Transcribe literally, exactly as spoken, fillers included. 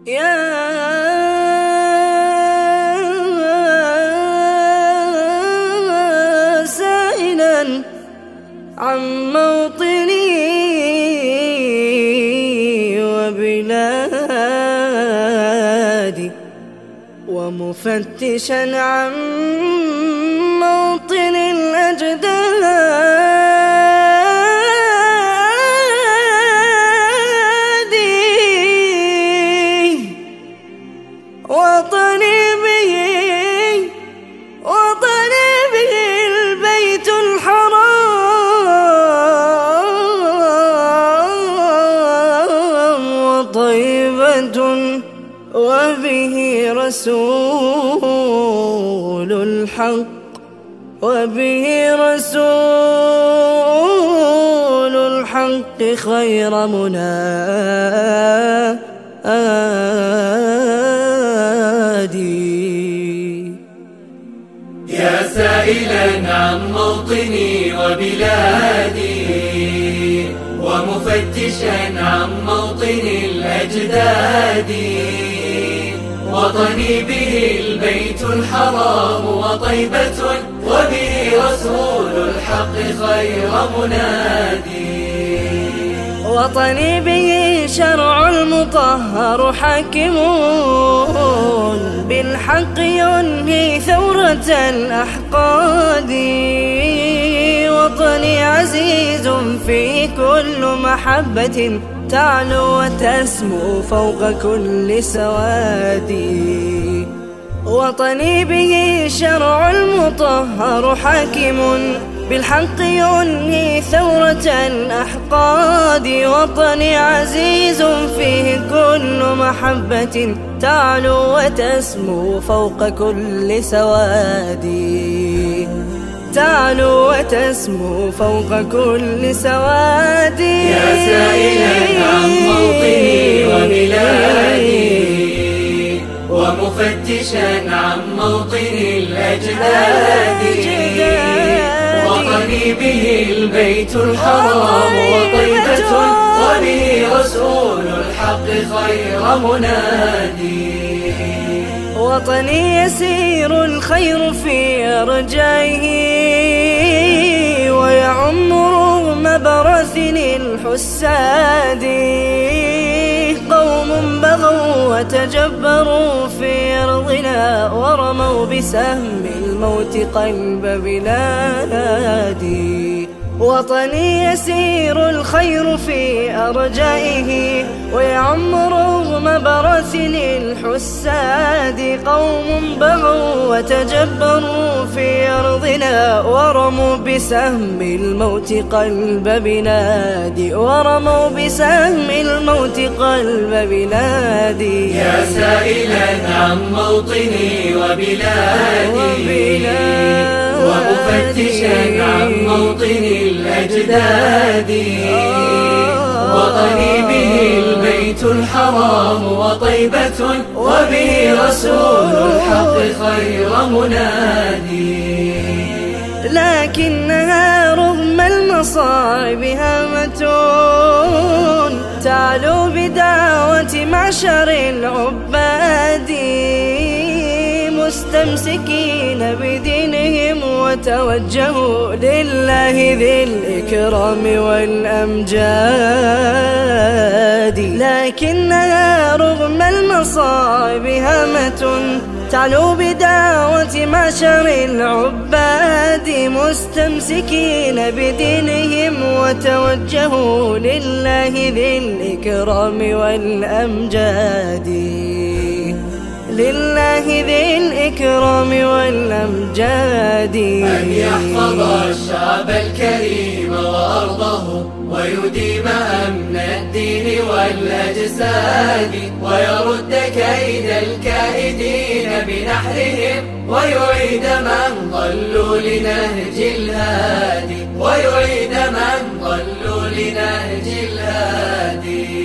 يا سائلا عن موطني وبلادي، ومفتشا عن موطن الأجداد، وطني به وطني به البيت الحرام، وطيبة وبه رسول الحق وبه رسول الحق خير منادي. يا سائلا عن موطني وبلادي، ومفتشا عن موطن الأجداد، وطني به البيت الحرام، وطيبة وبه رسول الحق خير منادي. وطني به شرع المطهر حاكم، بالحق ينهي ثورة الأحقاد، وطني عزيز فيه كل محبة تعلو وتسمو فوق كل سواد. وطني به شرع المطهر حاكم، بالحق ينهي ثورة الأحقاد، وطني عزيز فيه كل محبة تعلو وتسمو فوق كل سواد، تعلو وتسمو فوق كل سواد. يا سائلا عن موطني وبلادي، ومفتشا عن موطن الأجداد، وطني به البيت الحرام، وطيبة وبه رسول الحق خير منادي. وطني يسير الخير في أرجائه، ويعم رغم براثن الحساد، قوم بغوا وتجبروا في أرضنا، ورموا بسهم الموت قلب بلادي. وطني يسير الخير في أرجائه، ويعم رغم براثن الحساد، قوم بغوا وتجبروا في أرضنا، ورموا بسهم الموت قلب بلادي، ورموا بسهم الموت قلب بلادي. يا سائلا عن موطني وبلادي، ومفتشا عن موطن الأجداد، وطني به البيت الحرام، وطيبة وبه رسول الحق خير منادي. لكنها رغم المصائب هامة تعلو بدعوة معشر العباد، مستمسكين بدينهم وتوجهوا لله ذي الإكرام والأمجاد. لكنها رغم المصائب هامة تعلو بدعوة معشر العباد، مستمسكين بدينهم وتوجهوا لله ذي الإكرام والأمجاد، لله ذي الإكرام والأمجاد. أن يحفظ الشعب الكريم وأرضه، ويديم أمن الدين والأجساد، ويرد كيد الكائدين بنحرهم، ويعيد من ضلوا لنهج الهادي، ويعيد من ضلوا لنهج الهادي.